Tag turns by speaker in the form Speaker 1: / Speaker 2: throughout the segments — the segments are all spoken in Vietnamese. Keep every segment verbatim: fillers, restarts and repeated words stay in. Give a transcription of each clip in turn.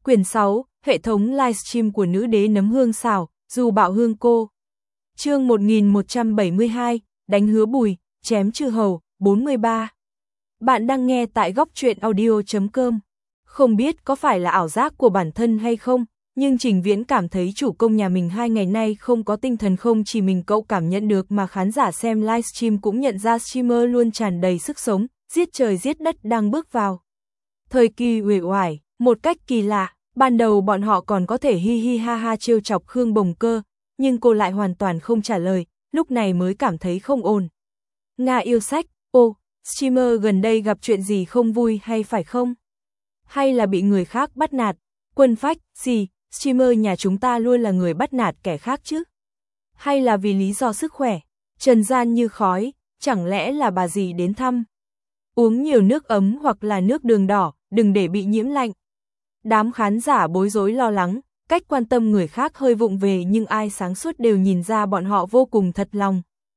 Speaker 1: Quyển sáu, hệ thống livestream của nữ đế nấm hương xào, dù bạo hương cô. Chương một nghìn một trăm bảy mươi hai, đánh hứa bùi, chém chư hầu, bốn mươi ba. Bạn đang nghe tại góc truyện audio chấm com. Không biết có phải là ảo giác của bản thân hay không, nhưng Trình Viễn cảm thấy chủ công nhà mình hai ngày nay không có tinh thần, không chỉ mình cậu cảm nhận được mà khán giả xem livestream cũng nhận ra streamer luôn tràn đầy sức sống, giết trời giết đất đang bước vào thời kỳ uể oải, một cách kỳ lạ. Ban đầu bọn họ còn có thể hi hi ha ha trêu chọc Khương Bồng Cơ, nhưng cô lại hoàn toàn không trả lời, lúc này mới cảm thấy không ổn. Nga yêu sách, ô, streamer gần đây gặp chuyện gì không vui hay phải không? Hay là bị người khác bắt nạt? Quân phách, gì, streamer nhà chúng ta luôn là người bắt nạt kẻ khác chứ? Hay là vì lý do sức khỏe? Trần gian như khói, chẳng lẽ là bà dì đến thăm? Uống nhiều nước ấm hoặc là nước đường đỏ, đừng để bị nhiễm lạnh. Đám khán giả bối rối lo lắng, cách quan tâm người khác hơi vụng về, nhưng ai sáng suốt đều nhìn ra bọn họ vô cùng thật lòng.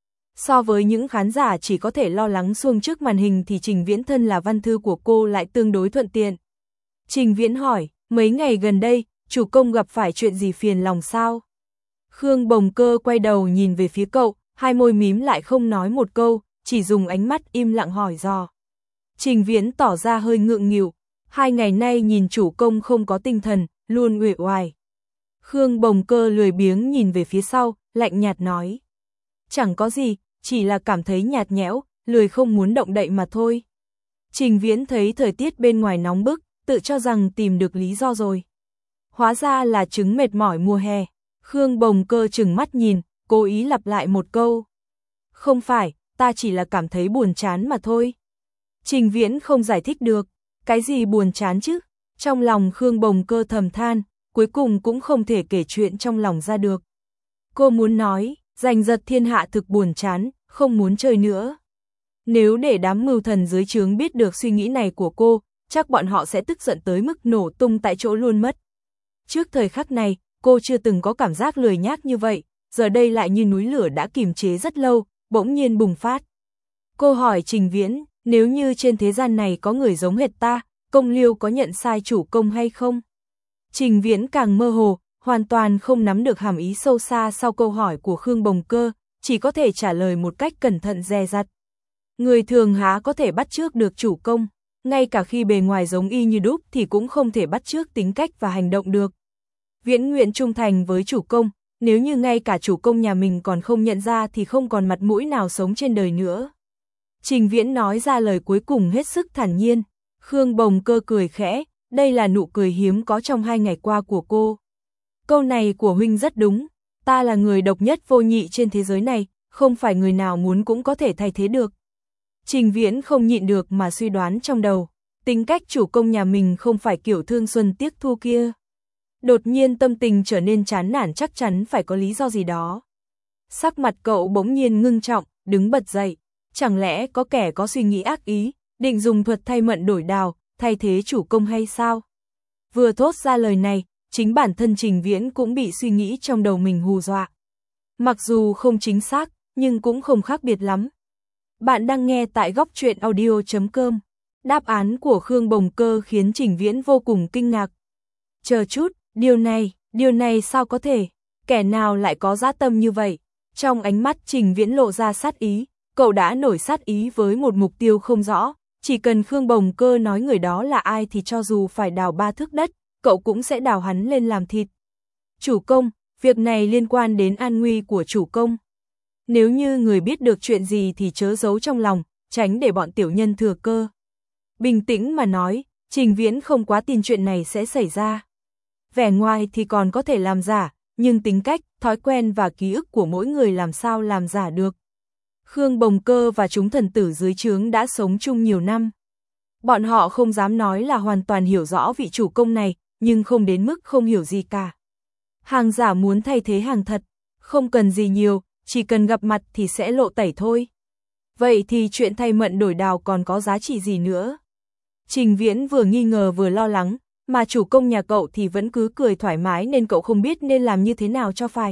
Speaker 1: So với những khán giả chỉ có thể lo lắng xuông trước màn hình thì Trình Viễn thân là văn thư của cô lại tương đối thuận tiện. Trình Viễn hỏi, mấy ngày gần đây, chủ công gặp phải chuyện gì phiền lòng sao? Khương Bồng Cơ quay đầu nhìn về phía cậu, hai môi mím lại không nói một câu, chỉ dùng ánh mắt im lặng hỏi dò. Trình Viễn tỏ ra hơi ngượng nghịu. Hai ngày nay nhìn chủ công không có tinh thần, luôn uể oải. Khương Bồng Cơ lười biếng nhìn về phía sau, lạnh nhạt nói. Chẳng có gì, chỉ là cảm thấy nhạt nhẽo, lười không muốn động đậy mà thôi. Trình Viễn thấy thời tiết bên ngoài nóng bức, tự cho rằng tìm được lý do rồi. Hóa ra là chứng mệt mỏi mùa hè. Khương Bồng Cơ trừng mắt nhìn, cố ý lặp lại một câu. Không phải, ta chỉ là cảm thấy buồn chán mà thôi. Trình Viễn không giải thích được. Cái gì buồn chán chứ? Trong lòng Khương Bồng Cơ thầm than, cuối cùng cũng không thể kể chuyện trong lòng ra được. Cô muốn nói, giành giật thiên hạ thực buồn chán, không muốn chơi nữa. Nếu để đám mưu thần dưới trướng biết được suy nghĩ này của cô, chắc bọn họ sẽ tức giận tới mức nổ tung tại chỗ luôn mất. Trước thời khắc này, cô chưa từng có cảm giác lười nhác như vậy, giờ đây lại như núi lửa đã kìm chế rất lâu, bỗng nhiên bùng phát. Cô hỏi Trình Viễn, nếu như trên thế gian này có người giống hệt ta, Công Liêu có nhận sai chủ công hay không? Trình Viễn càng mơ hồ, hoàn toàn không nắm được hàm ý sâu xa sau câu hỏi của Khương Bồng Cơ, chỉ có thể trả lời một cách cẩn thận dè dặt. Người thường há có thể bắt chước được chủ công, ngay cả khi bề ngoài giống y như đúc thì cũng không thể bắt chước tính cách và hành động được. Viễn nguyện trung thành với chủ công, nếu như ngay cả chủ công nhà mình còn không nhận ra thì không còn mặt mũi nào sống trên đời nữa. Trình Viễn nói ra lời cuối cùng hết sức thản nhiên. Khương Bồng Cơ cười khẽ, đây là nụ cười hiếm có trong hai ngày qua của cô. Câu này của huynh rất đúng, ta là người độc nhất vô nhị trên thế giới này, không phải người nào muốn cũng có thể thay thế được. Trình Viễn không nhịn được mà suy đoán trong đầu, tính cách chủ công nhà mình không phải kiểu thương xuân tiếc thu kia. Đột nhiên tâm tình trở nên chán nản, chắc chắn phải có lý do gì đó. Sắc mặt cậu bỗng nhiên ngưng trọng, đứng bật dậy. Chẳng lẽ có kẻ có suy nghĩ ác ý, định dùng thuật thay mận đổi đào, thay thế chủ công hay sao? Vừa thốt ra lời này, chính bản thân Trình Viễn cũng bị suy nghĩ trong đầu mình hù dọa. Mặc dù không chính xác, nhưng cũng không khác biệt lắm. Bạn đang nghe tại góc truyện audio chấm com. Đáp án của Khương Bồng Cơ khiến Trình Viễn vô cùng kinh ngạc. Chờ chút, điều này, điều này sao có thể? Kẻ nào lại có dã tâm như vậy? Trong ánh mắt Trình Viễn lộ ra sát ý. Cậu đã nổi sát ý với một mục tiêu không rõ, chỉ cần Khương Bồng Cơ nói người đó là ai thì cho dù phải đào ba thước đất, cậu cũng sẽ đào hắn lên làm thịt. Chủ công, việc này liên quan đến an nguy của chủ công. Nếu như người biết được chuyện gì thì chớ giấu trong lòng, tránh để bọn tiểu nhân thừa cơ. Bình tĩnh mà nói, Trình Viễn không quá tin chuyện này sẽ xảy ra. Vẻ ngoài thì còn có thể làm giả, nhưng tính cách, thói quen và ký ức của mỗi người làm sao làm giả được. Khương Bồng Cơ và chúng thần tử dưới trướng đã sống chung nhiều năm. Bọn họ không dám nói là hoàn toàn hiểu rõ vị chủ công này, nhưng không đến mức không hiểu gì cả. Hàng giả muốn thay thế hàng thật, không cần gì nhiều, chỉ cần gặp mặt thì sẽ lộ tẩy thôi. Vậy thì chuyện thay mận đổi đào còn có giá trị gì nữa? Trình Viễn vừa nghi ngờ vừa lo lắng, mà chủ công nhà cậu thì vẫn cứ cười thoải mái nên cậu không biết nên làm như thế nào cho phải.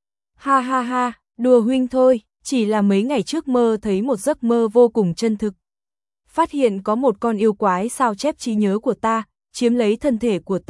Speaker 1: Ha ha ha, đùa huynh thôi. Chỉ là mấy ngày trước mơ thấy một giấc mơ vô cùng chân thực. Phát hiện có một con yêu quái sao chép trí nhớ của ta, chiếm lấy thân thể của ta,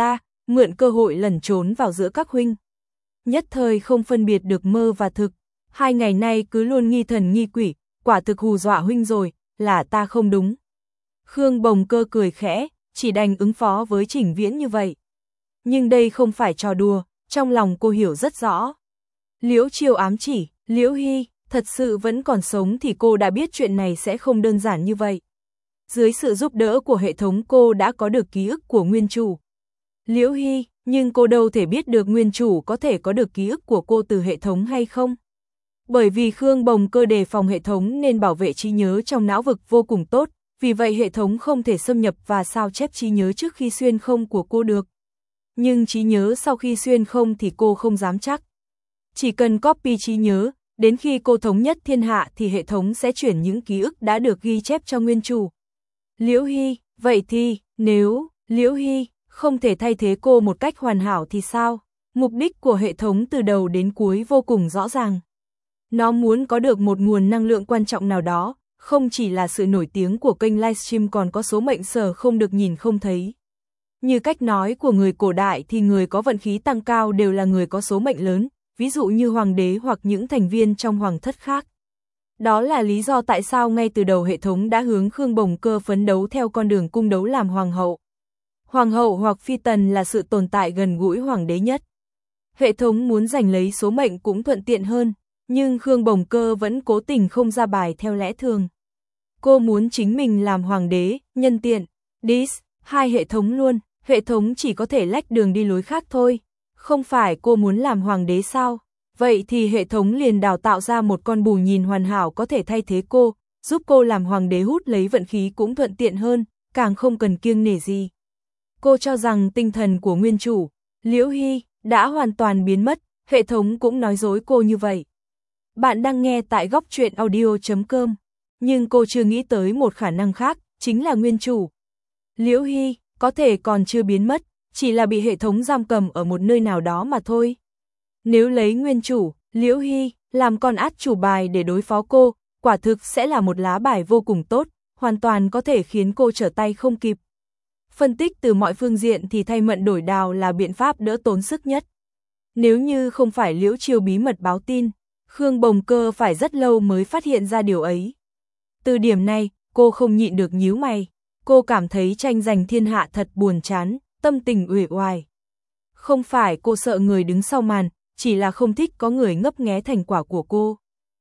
Speaker 1: mượn cơ hội lẩn trốn vào giữa các huynh. Nhất thời không phân biệt được mơ và thực, hai ngày nay cứ luôn nghi thần nghi quỷ, quả thực hù dọa huynh rồi, là ta không đúng. Khương Bồng Cơ cười khẽ, chỉ đành ứng phó với Trình Viễn như vậy. Nhưng đây không phải trò đùa, trong lòng cô hiểu rất rõ. Liễu Chiêu ám chỉ, Liễu Hy, thật sự vẫn còn sống thì cô đã biết chuyện này sẽ không đơn giản như vậy. Dưới sự giúp đỡ của hệ thống cô đã có được ký ức của nguyên chủ. Liễu Hy, nhưng cô đâu thể biết được nguyên chủ có thể có được ký ức của cô từ hệ thống hay không. Bởi vì Khương Bồng Cơ đề phòng hệ thống nên bảo vệ trí nhớ trong não vực vô cùng tốt, vì vậy hệ thống không thể xâm nhập và sao chép trí nhớ trước khi xuyên không của cô được. Nhưng trí nhớ sau khi xuyên không thì cô không dám chắc. Chỉ cần copy trí nhớ, đến khi cô thống nhất thiên hạ thì hệ thống sẽ chuyển những ký ức đã được ghi chép cho nguyên chủ. Liễu Hy, vậy thì, nếu Liễu Hy không thể thay thế cô một cách hoàn hảo thì sao? Mục đích của hệ thống từ đầu đến cuối vô cùng rõ ràng. Nó muốn có được một nguồn năng lượng quan trọng nào đó, không chỉ là sự nổi tiếng của kênh livestream còn có số mệnh sở không được nhìn không thấy. Như cách nói của người cổ đại thì người có vận khí tăng cao đều là người có số mệnh lớn, ví dụ như hoàng đế hoặc những thành viên trong hoàng thất khác. Đó là lý do tại sao ngay từ đầu hệ thống đã hướng Khương Bồng Cơ phấn đấu theo con đường cung đấu làm hoàng hậu. Hoàng hậu hoặc phi tần là sự tồn tại gần gũi hoàng đế nhất. Hệ thống muốn giành lấy số mệnh cũng thuận tiện hơn, nhưng Khương Bồng Cơ vẫn cố tình không ra bài theo lẽ thường. Cô muốn chính mình làm hoàng đế, nhân tiện, dis, hai hệ thống luôn, hệ thống chỉ có thể lách đường đi lối khác thôi. Không phải cô muốn làm hoàng đế sao? Vậy thì hệ thống liền đào tạo ra một con bù nhìn hoàn hảo có thể thay thế cô, giúp cô làm hoàng đế hút lấy vận khí cũng thuận tiện hơn, càng không cần kiêng nể gì. Cô cho rằng tinh thần của nguyên chủ, Liễu Hy, đã hoàn toàn biến mất, hệ thống cũng nói dối cô như vậy. Bạn đang nghe tại góc truyện audio chấm com, nhưng cô chưa nghĩ tới một khả năng khác, chính là nguyên chủ. Liễu Hy, có thể còn chưa biến mất, chỉ là bị hệ thống giam cầm ở một nơi nào đó mà thôi. Nếu lấy nguyên chủ, Liễu Hy, làm con át chủ bài để đối phó cô, quả thực sẽ là một lá bài vô cùng tốt, hoàn toàn có thể khiến cô trở tay không kịp. Phân tích từ mọi phương diện thì thay mận đổi đào là biện pháp đỡ tốn sức nhất. Nếu như không phải Liễu Chiêu bí mật báo tin, Khương Bồng Cơ phải rất lâu mới phát hiện ra điều ấy. Từ điểm này, cô không nhịn được nhíu mày. Cô cảm thấy tranh giành thiên hạ thật buồn chán, tâm tình uể oải. Không phải cô sợ người đứng sau màn, chỉ là không thích có người ngấp nghé thành quả của cô.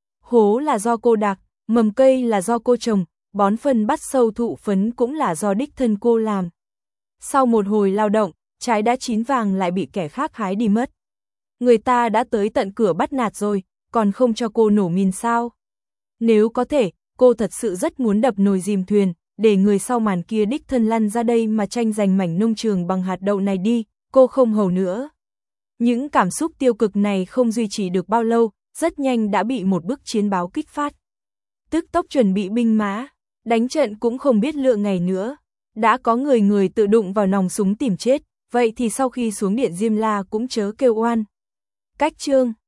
Speaker 1: Hố là do cô đạc, mầm cây là do cô trồng, bón phân bắt sâu thụ phấn cũng là do đích thân cô làm. Sau một hồi lao động, trái đã chín vàng lại bị kẻ khác hái đi mất. Người ta đã tới tận cửa bắt nạt rồi, còn không cho cô nổ mìn sao? Nếu có thể, cô thật sự rất muốn đập nồi dìm thuyền, để người sau màn kia đích thân lăn ra đây mà tranh giành mảnh nông trường bằng hạt đậu này đi, cô không hầu nữa. Những cảm xúc tiêu cực này không duy trì được bao lâu, rất nhanh đã bị một bức chiến báo kích phát. Tức tốc chuẩn bị binh mã, đánh trận cũng không biết lựa ngày nữa. Đã có người người tự đụng vào nòng súng tìm chết, vậy thì sau khi xuống điện Diêm La cũng chớ kêu oan. Cách chương